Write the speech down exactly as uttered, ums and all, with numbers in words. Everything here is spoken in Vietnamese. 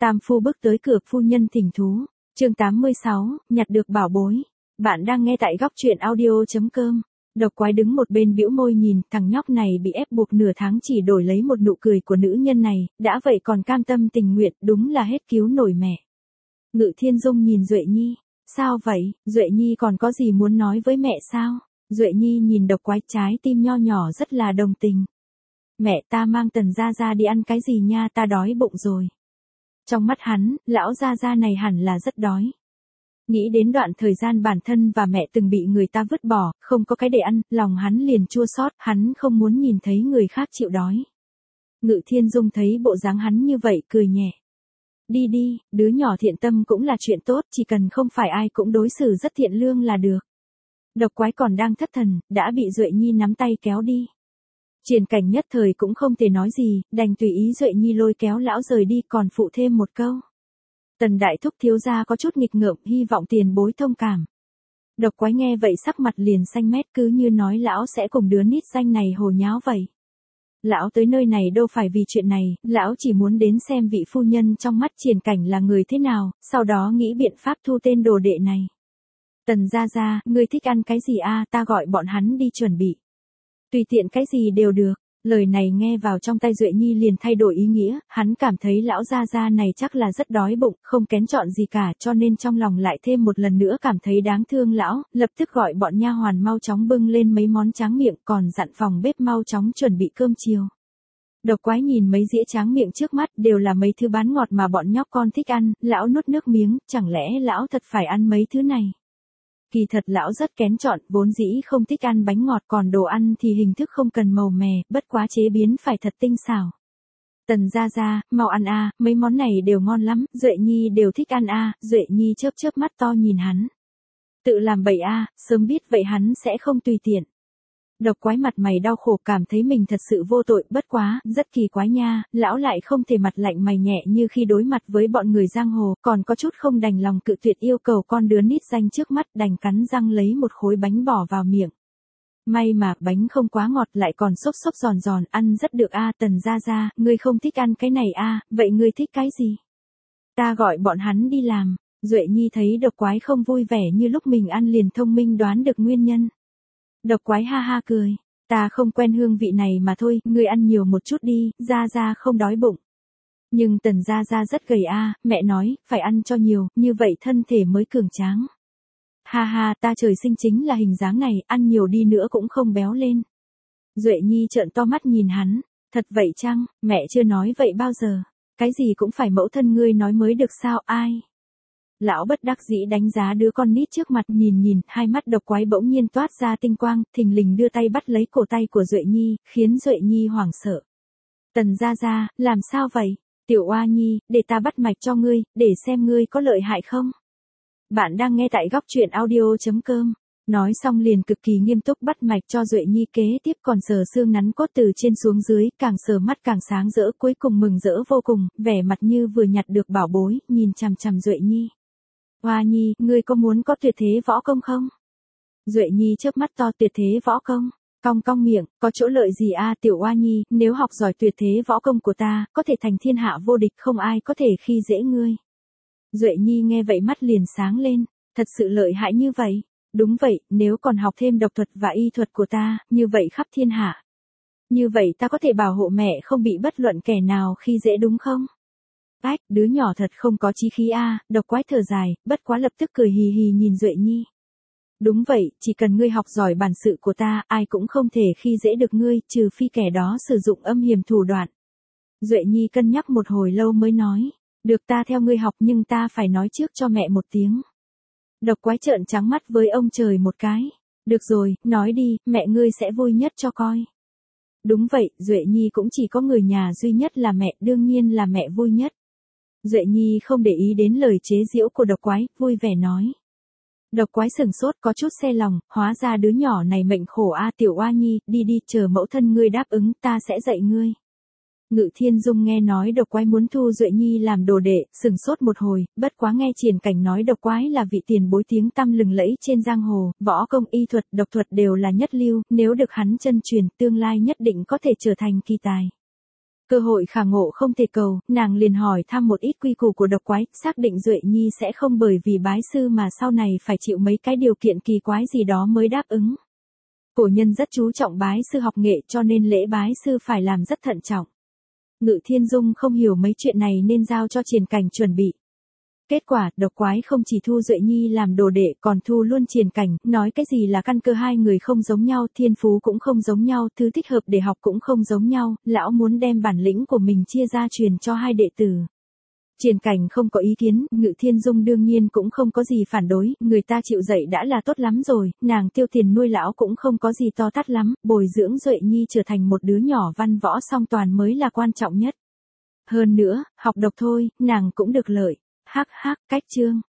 Tam phu bước tới cửa, phu nhân thỉnh thú. Chương tám mươi sáu, nhặt được bảo bối. Bạn đang nghe tại góc truyện audio chấm com. Độc quái đứng một bên bĩu môi nhìn, thằng nhóc này bị ép buộc nửa tháng chỉ đổi lấy một nụ cười của nữ nhân này, đã vậy còn cam tâm tình nguyện, đúng là hết cứu nổi mẹ. Ngự Thiên Dung nhìn Duệ Nhi, sao vậy, Duệ Nhi còn có gì muốn nói với mẹ sao? Duệ Nhi nhìn độc quái, trái tim nho nhỏ rất là đồng tình. Mẹ, ta mang Tần gia gia đi ăn cái gì nha, ta đói bụng rồi. Trong mắt hắn, lão gia gia này hẳn là rất đói. Nghĩ đến đoạn thời gian bản thân và mẹ từng bị người ta vứt bỏ, không có cái để ăn, lòng hắn liền chua xót, hắn không muốn nhìn thấy người khác chịu đói. Ngự Thiên Dung thấy bộ dáng hắn như vậy, cười nhẹ. Đi đi, đứa nhỏ thiện tâm cũng là chuyện tốt, chỉ cần không phải ai cũng đối xử rất thiện lương là được. Độc quái còn đang thất thần, đã bị Duệ Nhi nắm tay kéo đi. Triển Cảnh nhất thời cũng không thể nói gì, đành tùy ý Duệ Nhi lôi kéo lão rời đi, còn phụ thêm một câu. Tần đại thúc thiếu gia có chút nghịch ngợm, hy vọng tiền bối thông cảm. Độc quái nghe vậy sắc mặt liền xanh mét, cứ như nói lão sẽ cùng đứa nít danh này hồ nháo vậy. Lão tới nơi này đâu phải vì chuyện này, lão chỉ muốn đến xem vị phu nhân trong mắt Triển Cảnh là người thế nào, sau đó nghĩ biện pháp thu tên đồ đệ này. Tần gia gia, ngươi thích ăn cái gì a, ta gọi bọn hắn đi chuẩn bị. Tùy tiện cái gì đều được. Lời này nghe vào trong tay Duệ Nhi liền thay đổi ý nghĩa, hắn cảm thấy lão gia gia này chắc là rất đói bụng, không kén chọn gì cả, cho nên trong lòng lại thêm một lần nữa cảm thấy đáng thương lão, lập tức gọi bọn nha hoàn mau chóng bưng lên mấy món tráng miệng, còn dặn phòng bếp mau chóng chuẩn bị cơm chiều. Độc quái nhìn mấy dĩa tráng miệng trước mắt, đều là mấy thứ bán ngọt mà bọn nhóc con thích ăn, lão nuốt nước miếng, chẳng lẽ lão thật phải ăn mấy thứ này? Kỳ thật lão rất kén chọn, vốn dĩ không thích ăn bánh ngọt, còn đồ ăn thì hình thức không cần màu mè, bất quá chế biến phải thật tinh xảo. Tần gia gia, mau ăn a, mấy món này đều ngon lắm, Duệ Nhi đều thích ăn a, Duệ Nhi chớp chớp mắt to nhìn hắn. Tự làm bậy a, sớm biết vậy hắn sẽ không tùy tiện. Độc quái mặt mày đau khổ, cảm thấy mình thật sự vô tội, bất quá, rất kỳ quái nha, lão lại không thể mặt lạnh mày nhẹ như khi đối mặt với bọn người giang hồ, còn có chút không đành lòng cự tuyệt yêu cầu con đứa nít danh trước mắt, đành cắn răng lấy một khối bánh bỏ vào miệng. May mà bánh không quá ngọt, lại còn xốp xốp giòn giòn, ăn rất được a. Tần gia gia, ngươi không thích ăn cái này a, vậy ngươi thích cái gì? Ta gọi bọn hắn đi làm. Duệ Nhi thấy độc quái không vui vẻ như lúc mình ăn liền thông minh đoán được nguyên nhân. Độc quái ha ha cười, ta không quen hương vị này mà thôi, ngươi ăn nhiều một chút đi, gia gia không đói bụng. Nhưng Tần gia gia rất gầy a, mẹ nói, phải ăn cho nhiều, như vậy thân thể mới cường tráng. Ha ha, ta trời sinh chính là hình dáng này, ăn nhiều đi nữa cũng không béo lên. Duệ Nhi trợn to mắt nhìn hắn, thật vậy chăng, mẹ chưa nói vậy bao giờ, cái gì cũng phải mẫu thân ngươi nói mới được sao, ai? Lão bất đắc dĩ đánh giá đứa con nít trước mặt, nhìn nhìn, hai mắt độc quái bỗng nhiên toát ra tinh quang, thình lình đưa tay bắt lấy cổ tay của Duệ Nhi, khiến Duệ Nhi hoảng sợ. Tần gia gia, làm sao vậy? Tiểu Oa Nhi, để ta bắt mạch cho ngươi, để xem ngươi có lợi hại không? Bạn đang nghe tại góc truyện audio chấm com. Nói xong liền cực kỳ nghiêm túc bắt mạch cho Duệ Nhi, kế tiếp còn sờ xương nắn cốt từ trên xuống dưới, càng sờ mắt càng sáng rỡ, cuối cùng mừng rỡ vô cùng, vẻ mặt như vừa nhặt được bảo bối, nhìn chằm chằm Duệ Nhi. Hoa Nhi, ngươi có muốn có tuyệt thế võ công không? Duệ Nhi chớp mắt to, tuyệt thế võ công, cong cong miệng, có chỗ lợi gì a, tiểu Hoa Nhi, nếu học giỏi tuyệt thế võ công của ta, có thể thành thiên hạ vô địch, không ai có thể khi dễ ngươi. Duệ Nhi nghe vậy mắt liền sáng lên, thật sự lợi hại như vậy? Đúng vậy, nếu còn học thêm độc thuật và y thuật của ta, như vậy khắp thiên hạ. Như vậy ta có thể bảo hộ mẹ không bị bất luận kẻ nào khi dễ đúng không? Ách, đứa nhỏ thật không có chí khí a, độc quái thở dài, bất quá lập tức cười hì hì nhìn Duệ Nhi. Đúng vậy, chỉ cần ngươi học giỏi bản sự của ta, ai cũng không thể khi dễ được ngươi, trừ phi kẻ đó sử dụng âm hiểm thủ đoạn. Duệ Nhi cân nhắc một hồi lâu mới nói, được, ta theo ngươi học, nhưng ta phải nói trước cho mẹ một tiếng. Độc quái trợn trắng mắt với ông trời một cái. Được rồi, nói đi, mẹ ngươi sẽ vui nhất cho coi. Đúng vậy, Duệ Nhi cũng chỉ có người nhà duy nhất là mẹ, đương nhiên là mẹ vui nhất. Duệ Nhi không để ý đến lời chế giễu của độc quái, vui vẻ nói. Độc quái sửng sốt, có chút xe lòng, hóa ra đứa nhỏ này mệnh khổ a, tiểu Oa Nhi, đi đi, chờ mẫu thân ngươi đáp ứng, ta sẽ dạy ngươi. Ngự Thiên Dung nghe nói độc quái muốn thu Duệ Nhi làm đồ đệ, sửng sốt một hồi, bất quá nghe Triển Cảnh nói độc quái là vị tiền bối tiếng tăm lừng lẫy trên giang hồ, võ công y thuật, độc thuật đều là nhất lưu, nếu được hắn chân truyền, tương lai nhất định có thể trở thành kỳ tài. Cơ hội khả ngộ không thể cầu, nàng liền hỏi thăm một ít quy củ của độc quái, xác định Duệ Nhi sẽ không bởi vì bái sư mà sau này phải chịu mấy cái điều kiện kỳ quái gì đó mới đáp ứng. Cổ nhân rất chú trọng bái sư học nghệ cho nên lễ bái sư phải làm rất thận trọng. Ngự Thiên Dung không hiểu mấy chuyện này nên giao cho Triển Cảnh chuẩn bị. Kết quả, độc quái không chỉ thu Duệ Nhi làm đồ đệ còn thu luôn Triển Cảnh, nói cái gì là căn cơ hai người không giống nhau, thiên phú cũng không giống nhau, thứ thích hợp để học cũng không giống nhau, lão muốn đem bản lĩnh của mình chia ra truyền cho hai đệ tử. Triển Cảnh không có ý kiến, Ngự Thiên Dung đương nhiên cũng không có gì phản đối, người ta chịu dạy đã là tốt lắm rồi, nàng tiêu tiền nuôi lão cũng không có gì to tát lắm, bồi dưỡng Duệ Nhi trở thành một đứa nhỏ văn võ song toàn mới là quan trọng nhất. Hơn nữa, học độc thôi, nàng cũng được lợi. Hắc hắc, cách chương.